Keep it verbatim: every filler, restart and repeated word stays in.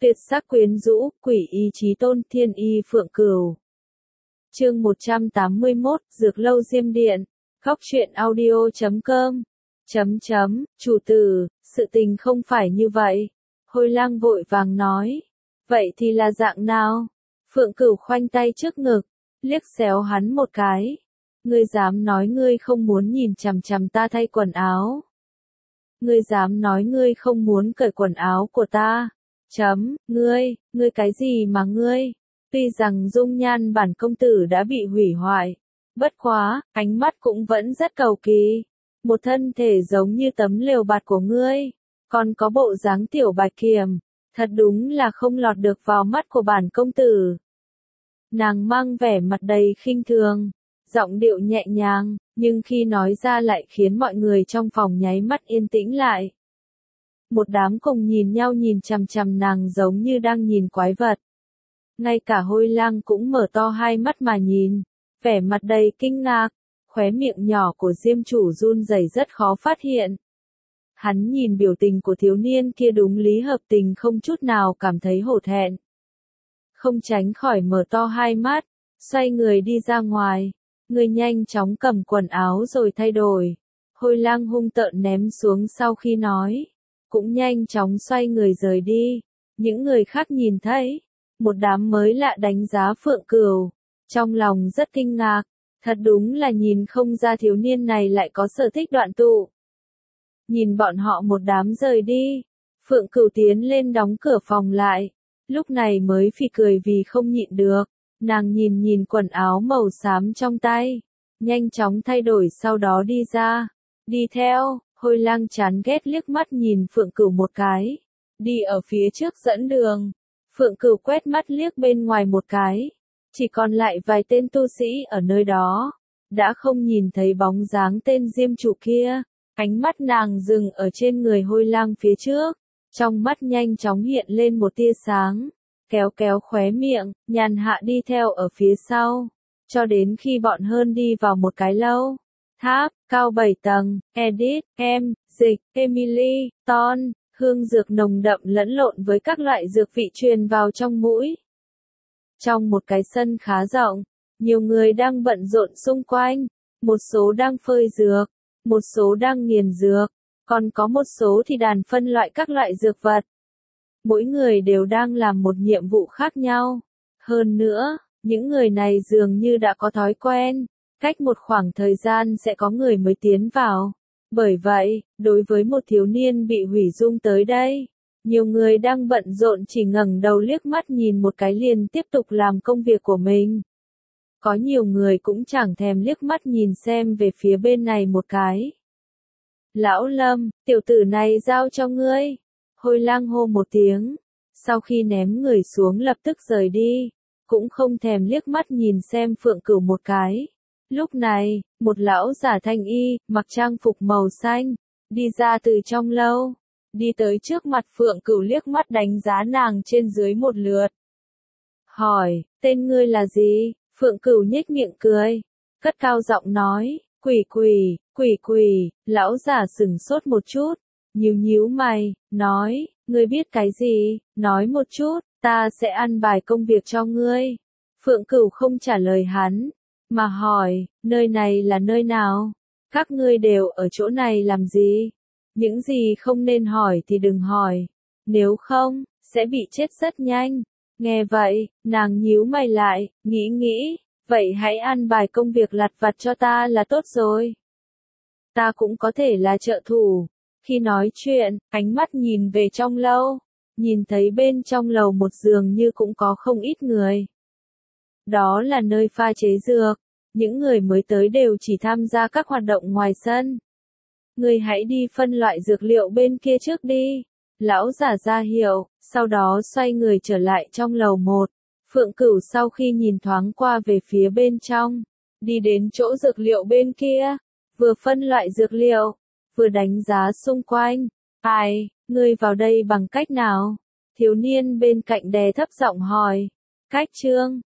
Tuyệt sắc quyến rũ, quỷ ý chí tôn, thiên y phượng cửu. Chương một trăm tám mươi mốt, Dược lâu Diêm Điện. Góc truyện audio chấm com. Chấm chấm, chủ tử, sự tình không phải như vậy. Hôi Lang vội vàng nói. Vậy thì là dạng nào? Phượng Cửu khoanh tay trước ngực, liếc xéo hắn một cái. Ngươi dám nói ngươi không muốn nhìn chằm chằm ta thay quần áo? Ngươi dám nói ngươi không muốn cởi quần áo của ta? Chấm, ngươi, ngươi cái gì mà ngươi? Tuy rằng dung nhan bản công tử đã bị hủy hoại, bất quá, ánh mắt cũng vẫn rất cầu kỳ. Một thân thể giống như tấm lều bạt của ngươi, còn có bộ dáng tiểu bạch kiểm, thật đúng là không lọt được vào mắt của bản công tử. Nàng mang vẻ mặt đầy khinh thường, giọng điệu nhẹ nhàng, nhưng khi nói ra lại khiến mọi người trong phòng nháy mắt yên tĩnh lại. Một đám cùng nhìn nhau nhìn chằm chằm nàng giống như đang nhìn quái vật. Ngay cả Hôi Lang cũng mở to hai mắt mà nhìn, vẻ mặt đầy kinh ngạc, khóe miệng nhỏ của Diêm chủ run rẩy rất khó phát hiện. Hắn nhìn biểu tình của thiếu niên kia đúng lý hợp tình không chút nào cảm thấy hổ thẹn. Không tránh khỏi mở to hai mắt, xoay người đi ra ngoài, người nhanh chóng cầm quần áo rồi thay đổi. Hôi Lang hung tợn ném xuống sau khi nói, cũng nhanh chóng xoay người rời đi. Những người khác nhìn thấy, một đám mới lạ đánh giá Phượng Cửu, trong lòng rất kinh ngạc, thật đúng là nhìn không ra thiếu niên này lại có sở thích đoạn tụ. Nhìn bọn họ một đám rời đi, Phượng Cửu tiến lên đóng cửa phòng lại, lúc này mới phì cười vì không nhịn được, nàng nhìn nhìn quần áo màu xám trong tay, nhanh chóng thay đổi sau đó đi ra, đi theo. Hôi Lang chán ghét liếc mắt nhìn Phượng Cửu một cái, đi ở phía trước dẫn đường. Phượng Cửu quét mắt liếc bên ngoài một cái, chỉ còn lại vài tên tu sĩ ở nơi đó, đã không nhìn thấy bóng dáng tên Diêm chủ kia. Ánh mắt nàng dừng ở trên người Hôi Lang phía trước, trong mắt nhanh chóng hiện lên một tia sáng, kéo kéo khóe miệng, nhàn hạ đi theo ở phía sau, cho đến khi bọn hơn đi vào một cái lâu. Tháp, cao bảy tầng, Edith, em, Dịch, Emily, Ton, hương dược nồng đậm lẫn lộn với các loại dược vị truyền vào trong mũi. Trong một cái sân khá rộng, nhiều người đang bận rộn xung quanh, một số đang phơi dược, một số đang nghiền dược, còn có một số thì đàn phân loại các loại dược vật. Mỗi người đều đang làm một nhiệm vụ khác nhau. Hơn nữa, những người này dường như đã có thói quen, cách một khoảng thời gian sẽ có người mới tiến vào. Bởi vậy, đối với một thiếu niên bị hủy dung tới đây, nhiều người đang bận rộn chỉ ngẩng đầu liếc mắt nhìn một cái liền tiếp tục làm công việc của mình. Có nhiều người cũng chẳng thèm liếc mắt nhìn xem về phía bên này một cái. Lão Lâm, tiểu tử này giao cho ngươi. Hôi Lang hô một tiếng, sau khi ném người xuống lập tức rời đi, cũng không thèm liếc mắt nhìn xem Phượng Cửu một cái. Lúc này, một lão giả thanh y, mặc trang phục màu xanh, đi ra từ trong lâu, đi tới trước mặt Phượng Cửu liếc mắt đánh giá nàng trên dưới một lượt. Hỏi, tên ngươi là gì? Phượng Cửu nhếch miệng cười, cất cao giọng nói, quỷ quỷ, quỷ quỷ. Lão giả sững sốt một chút, nhíu nhíu mày, nói, ngươi biết cái gì? Nói một chút, ta sẽ ăn bài công việc cho ngươi. Phượng Cửu không trả lời hắn, mà hỏi, nơi này là nơi nào? Các ngươi đều ở chỗ này làm gì? Những gì không nên hỏi thì đừng hỏi, nếu không, sẽ bị chết rất nhanh. Nghe vậy, nàng nhíu mày lại, nghĩ nghĩ, vậy hãy ăn bài công việc lặt vặt cho ta là tốt rồi. Ta cũng có thể là trợ thủ. Khi nói chuyện, ánh mắt nhìn về trong lâu, nhìn thấy bên trong lầu một giường như cũng có không ít người. Đó là nơi pha chế dược, những người mới tới đều chỉ tham gia các hoạt động ngoài sân. Ngươi hãy đi phân loại dược liệu bên kia trước đi. Lão giả ra hiệu, sau đó xoay người trở lại trong lầu một. Phượng Cửu sau khi nhìn thoáng qua về phía bên trong, đi đến chỗ dược liệu bên kia, vừa phân loại dược liệu, vừa đánh giá xung quanh. Ai, ngươi vào đây bằng cách nào? Thiếu niên bên cạnh đè thấp giọng hỏi. Cách Trương,